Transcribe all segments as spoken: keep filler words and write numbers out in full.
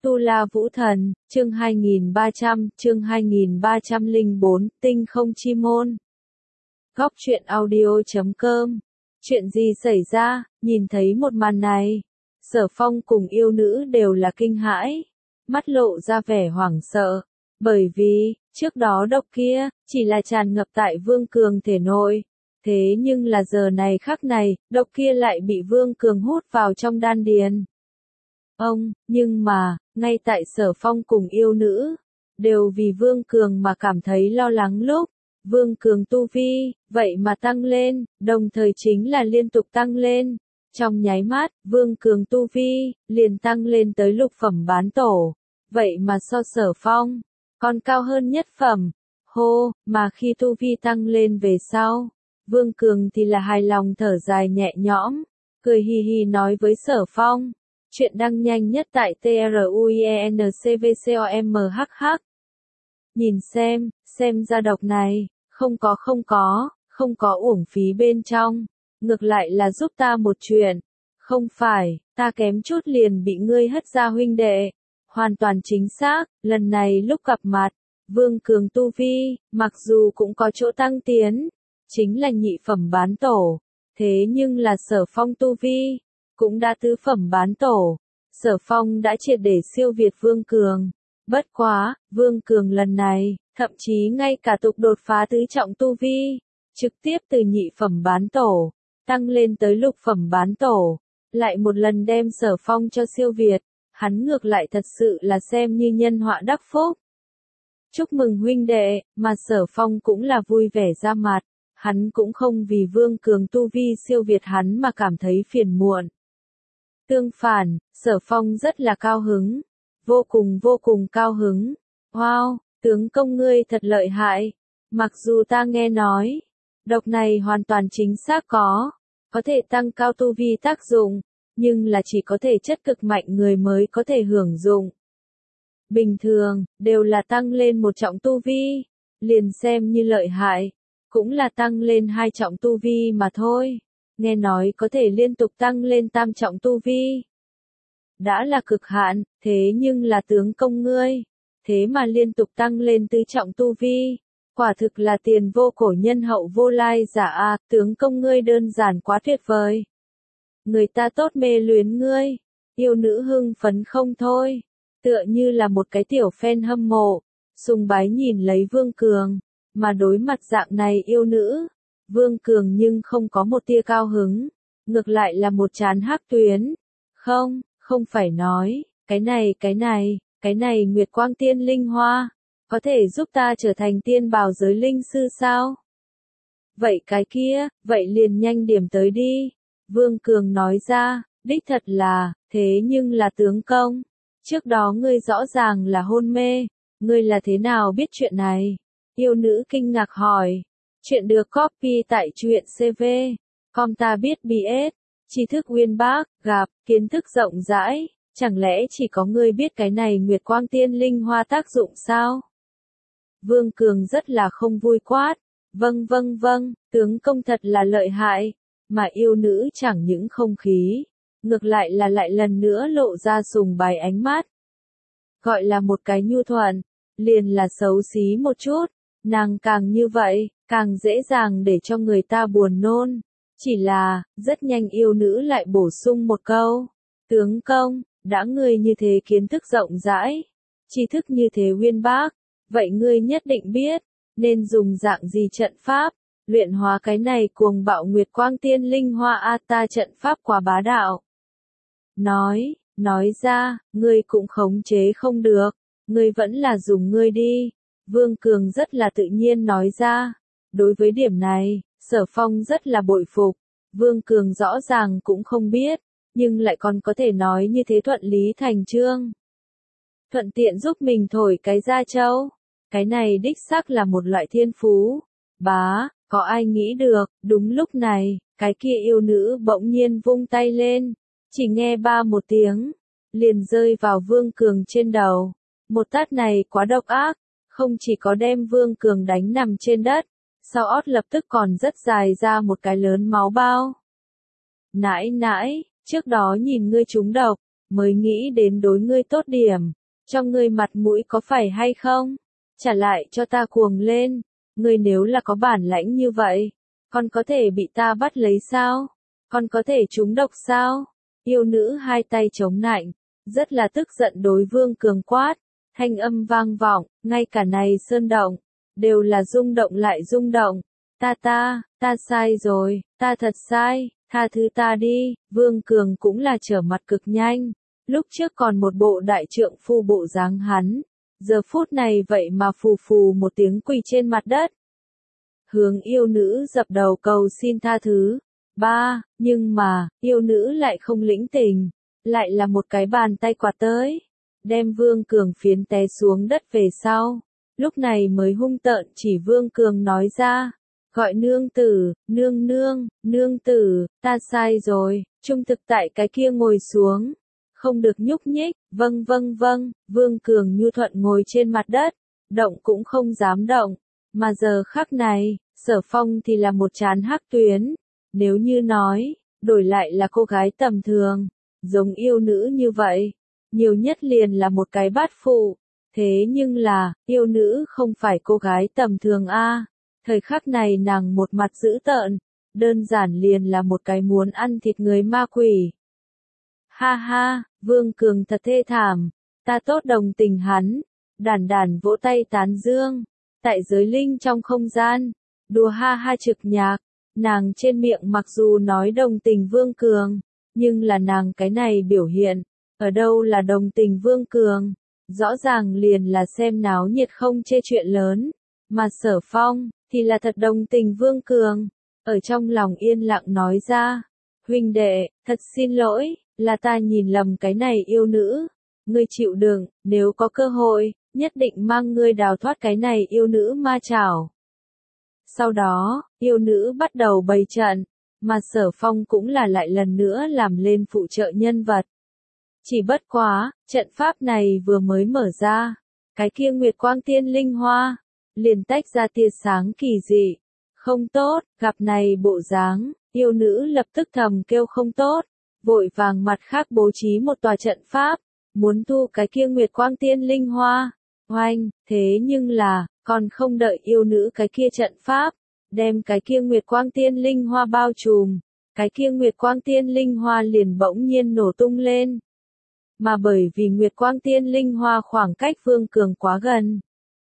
Tu La Vũ Thần, chương hai nghìn ba trăm, chương hai nghìn ba trăm lẻ bốn, Tinh Không Chi Môn. Góc truyện audio.com. Chuyện gì xảy ra, nhìn thấy một màn này? Sở Phong cùng yêu nữ đều là kinh hãi, mắt lộ ra vẻ hoảng sợ, bởi vì, trước đó độc kia, chỉ là tràn ngập tại Vương Cường thể nội. Thế nhưng là giờ này khắc này, độc kia lại bị Vương Cường hút vào trong đan điền. Ông, nhưng mà, ngay tại Sở Phong cùng yêu nữ, đều vì Vương Cường mà cảm thấy lo lắng lúc, Vương Cường tu vi, vậy mà tăng lên, đồng thời chính là liên tục tăng lên. Trong nháy mắt, Vương Cường tu vi, liền tăng lên tới lục phẩm bán tổ, vậy mà so Sở Phong, còn cao hơn nhất phẩm. Hô, mà khi tu vi tăng lên về sau, Vương Cường thì là hài lòng thở dài nhẹ nhõm, cười hì hì nói với Sở Phong. Chuyện đăng nhanh nhất tại truencvcomhh. Nhìn xem, xem ra độc này, không có không có, không có uổng phí bên trong, ngược lại là giúp ta một chuyện. Không phải, ta kém chút liền bị ngươi hất ra huynh đệ. Hoàn toàn chính xác, lần này lúc gặp mặt, Vương Cường tu vi, mặc dù cũng có chỗ tăng tiến, chính là nhị phẩm bán tổ, thế nhưng là Sở Phong tu vi cũng đã tứ phẩm bán tổ. Sở Phong đã triệt để siêu việt Vương Cường. Bất quá, Vương Cường lần này, thậm chí ngay cả tục đột phá tứ trọng tu vi, trực tiếp từ nhị phẩm bán tổ, tăng lên tới lục phẩm bán tổ, lại một lần đem Sở Phong cho siêu việt, hắn ngược lại thật sự là xem như nhân họa đắc phúc. Chúc mừng huynh đệ, mà Sở Phong cũng là vui vẻ ra mặt, hắn cũng không vì Vương Cường tu vi siêu việt hắn mà cảm thấy phiền muộn. Tương phản, Sở Phong rất là cao hứng, vô cùng vô cùng cao hứng. Wow, tướng công ngươi thật lợi hại. Mặc dù ta nghe nói, độc này hoàn toàn chính xác có, có thể tăng cao tu vi tác dụng, nhưng là chỉ có thể chất cực mạnh người mới có thể hưởng dụng. Bình thường, đều là tăng lên một trọng tu vi, liền xem như lợi hại, cũng là tăng lên hai trọng tu vi mà thôi. Nghe nói có thể liên tục tăng lên tam trọng tu vi. Đã là cực hạn, thế nhưng là tướng công ngươi, thế mà liên tục tăng lên tứ trọng tu vi. Quả thực là tiền vô cổ nhân hậu vô lai giả a, tướng công ngươi đơn giản quá tuyệt vời. Người ta tốt mê luyến ngươi, yêu nữ hưng phấn không thôi, tựa như là một cái tiểu fan hâm mộ, sùng bái nhìn lấy Vương Cường, mà đối mặt dạng này yêu nữ. Vương Cường nhưng không có một tia cao hứng, ngược lại là một trán hắc tuyến. Không, không phải nói, cái này cái này, cái này Nguyệt Quang Tiên Linh Hoa, có thể giúp ta trở thành tiên bào giới linh sư sao? Vậy cái kia, vậy liền nhanh điểm tới đi. Vương Cường nói ra, đích thật là, thế nhưng là tướng công, trước đó ngươi rõ ràng là hôn mê, ngươi là thế nào biết chuyện này? Yêu nữ kinh ngạc hỏi. Chuyện được copy tại truyện xê vê chấm com. Ta biết bê ét, tri thức uyên bác, gặp, kiến thức rộng rãi, chẳng lẽ chỉ có ngươi biết cái này Nguyệt Quang Tiên Linh Hoa tác dụng sao? Vương Cường rất là không vui quát, vâng vâng vâng, tướng công thật là lợi hại, mà yêu nữ chẳng những không khí, ngược lại là lại lần nữa lộ ra sùng bái ánh mắt. Gọi là một cái nhu thuận, liền là xấu xí một chút, nàng càng như vậy, càng dễ dàng để cho người ta buồn nôn. Chỉ là, rất nhanh yêu nữ lại bổ sung một câu. Tướng công, đã ngươi như thế kiến thức rộng rãi, tri thức như thế uyên bác, vậy ngươi nhất định biết, nên dùng dạng gì trận pháp, luyện hóa cái này cuồng bạo Nguyệt Quang Tiên Linh Hoa a ta trận pháp quá bá đạo. Nói, nói ra, ngươi cũng khống chế không được, ngươi vẫn là dùng ngươi đi. Vương Cường rất là tự nhiên nói ra. Đối với điểm này, Sở Phong rất là bội phục. Vương Cường rõ ràng cũng không biết, nhưng lại còn có thể nói như thế thuận lý thành chương. Thuận tiện giúp mình thổi cái da trâu. Cái này đích xác là một loại thiên phú. Bá, có ai nghĩ được, đúng lúc này, cái kia yêu nữ bỗng nhiên vung tay lên. Chỉ nghe ba một tiếng, liền rơi vào Vương Cường trên đầu. Một tát này quá độc ác, không chỉ có đem Vương Cường đánh nằm trên đất, sau ót lập tức còn rất dài ra một cái lớn máu bao. Nãi nãi, trước đó nhìn ngươi trúng độc, mới nghĩ đến đối ngươi tốt điểm, cho ngươi mặt mũi có phải hay không? Trả lại cho ta cuồng lên, ngươi nếu là có bản lãnh như vậy, còn có thể bị ta bắt lấy sao? Còn có thể trúng độc sao? Yêu nữ hai tay chống nạnh, rất là tức giận đối Vương Cường quát, thanh âm vang vọng, ngay cả này sơn động, đều là rung động lại rung động. Ta ta, ta sai rồi, ta thật sai, tha thứ ta đi. Vương Cường cũng là trở mặt cực nhanh, lúc trước còn một bộ đại trượng phu bộ dáng hắn, giờ phút này vậy mà phù phù một tiếng quỳ trên mặt đất. Hướng yêu nữ dập đầu cầu xin tha thứ. Ba, nhưng mà, yêu nữ lại không lĩnh tình, lại là một cái bàn tay quạt tới, đem Vương Cường phiến té xuống đất về sau. Lúc này mới hung tợn chỉ Vương Cường nói ra, gọi nương tử, nương nương, nương tử, ta sai rồi, trung thực tại cái kia ngồi xuống, không được nhúc nhích, vâng vâng vâng. Vương Cường nhu thuận ngồi trên mặt đất, động cũng không dám động, mà giờ khắc này, Sở Phong thì là một trán hắc tuyến. Nếu như nói, đổi lại là cô gái tầm thường, giống yêu nữ như vậy, nhiều nhất liền là một cái bát phụ. Thế nhưng là, yêu nữ không phải cô gái tầm thường a. Thời khắc này nàng một mặt dữ tợn, đơn giản liền là một cái muốn ăn thịt người ma quỷ. Ha ha, Vương Cường thật thê thảm, ta tốt đồng tình hắn, đàn đàn vỗ tay tán dương, tại giới linh trong không gian, đùa ha ha trực nhạc. Nàng trên miệng mặc dù nói đồng tình Vương Cường, nhưng là nàng cái này biểu hiện, ở đâu là đồng tình Vương Cường, rõ ràng liền là xem náo nhiệt không chê chuyện lớn, mà Sở Phong, thì là thật đồng tình Vương Cường, ở trong lòng yên lặng nói ra, huynh đệ, thật xin lỗi, là ta nhìn lầm cái này yêu nữ, ngươi chịu đựng, nếu có cơ hội, nhất định mang ngươi đào thoát cái này yêu nữ ma chảo. Sau đó, yêu nữ bắt đầu bày trận, mà Sở Phong cũng là lại lần nữa làm lên phụ trợ nhân vật. Chỉ bất quá, trận pháp này vừa mới mở ra, cái kia Nguyệt Quang Tiên Linh Hoa, liền tách ra tia sáng kỳ dị. Không tốt, gặp này bộ dáng, yêu nữ lập tức thầm kêu không tốt, vội vàng mặt khác bố trí một tòa trận pháp, muốn thu cái kia Nguyệt Quang Tiên Linh Hoa. Oanh, thế nhưng là, còn không đợi yêu nữ cái kia trận pháp, đem cái kia Nguyệt Quang Tiên Linh Hoa bao trùm, cái kia Nguyệt Quang Tiên Linh Hoa liền bỗng nhiên nổ tung lên. Mà bởi vì Nguyệt Quang Tiên Linh Hoa khoảng cách Vương Cường quá gần,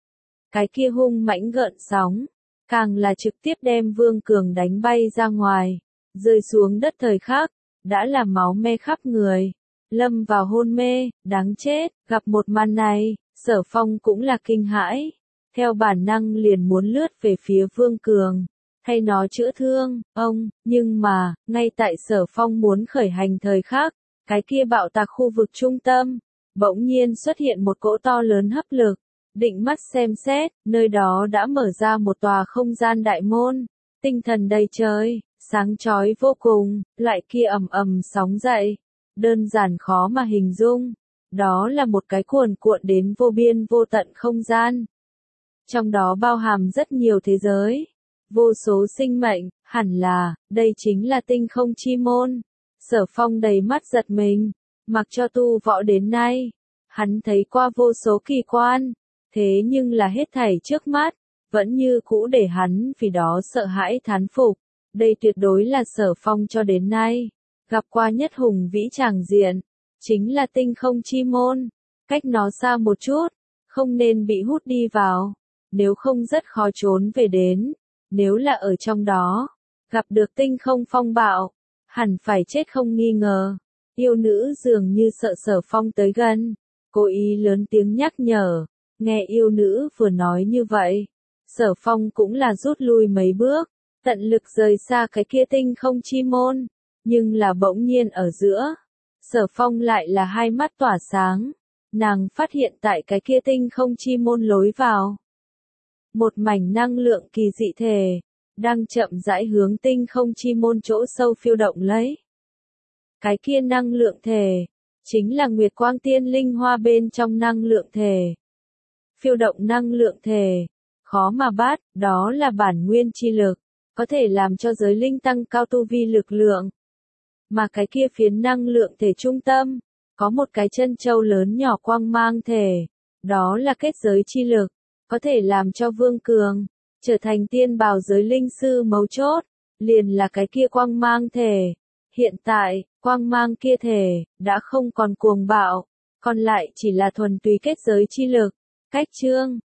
cái kia hung mãnh gợn sóng, càng là trực tiếp đem Vương Cường đánh bay ra ngoài, rơi xuống đất thời khắc, đã là máu me khắp người, lâm vào hôn mê, đáng chết. Gặp một màn này, Sở Phong cũng là kinh hãi, theo bản năng liền muốn lướt về phía Vương Cường, thay nó chữa thương, ông, nhưng mà, ngay tại Sở Phong muốn khởi hành thời khắc, cái kia bạo tạc khu vực trung tâm, bỗng nhiên xuất hiện một cỗ to lớn hấp lực, định mắt xem xét, nơi đó đã mở ra một tòa không gian đại môn, tinh thần đầy trời, sáng chói vô cùng, loại kia ầm ầm sóng dậy, đơn giản khó mà hình dung, đó là một cái cuồn cuộn đến vô biên vô tận không gian. Trong đó bao hàm rất nhiều thế giới, vô số sinh mệnh, hẳn là, đây chính là tinh không chi môn. Sở Phong đầy mắt giật mình, mặc cho tu võ đến nay, hắn thấy qua vô số kỳ quan, thế nhưng là hết thảy trước mắt, vẫn như cũ để hắn vì đó sợ hãi thán phục. Đây tuyệt đối là Sở Phong cho đến nay, gặp qua nhất hùng vĩ tràng diện, chính là tinh không chi môn, cách nó xa một chút, không nên bị hút đi vào, nếu không rất khó trốn về đến, nếu là ở trong đó, gặp được tinh không phong bạo, hẳn phải chết không nghi ngờ. Yêu nữ dường như sợ Sở Phong tới gần, cố ý lớn tiếng nhắc nhở, nghe yêu nữ vừa nói như vậy, Sở Phong cũng là rút lui mấy bước, tận lực rời xa cái kia tinh không chi môn, nhưng là bỗng nhiên ở giữa, Sở Phong lại là hai mắt tỏa sáng, nàng phát hiện tại cái kia tinh không chi môn lối vào, một mảnh năng lượng kỳ dị thể, đang chậm rãi hướng tinh không chi môn chỗ sâu phiêu động lấy. Cái kia năng lượng thể, chính là Nguyệt Quang Tiên Linh Hoa bên trong năng lượng thể. Phiêu động năng lượng thể, khó mà bắt, đó là bản nguyên chi lực, có thể làm cho giới linh tăng cao tu vi lực lượng. Mà cái kia phiến năng lượng thể trung tâm, có một cái chân châu lớn nhỏ quang mang thể, đó là kết giới chi lực, có thể làm cho Vương Cường trở thành tiên bào giới linh sư mấu chốt, liền là cái kia quang mang thể. Hiện tại, quang mang kia thể đã không còn cuồng bạo, còn lại chỉ là thuần túy kết giới chi lực. Cách chương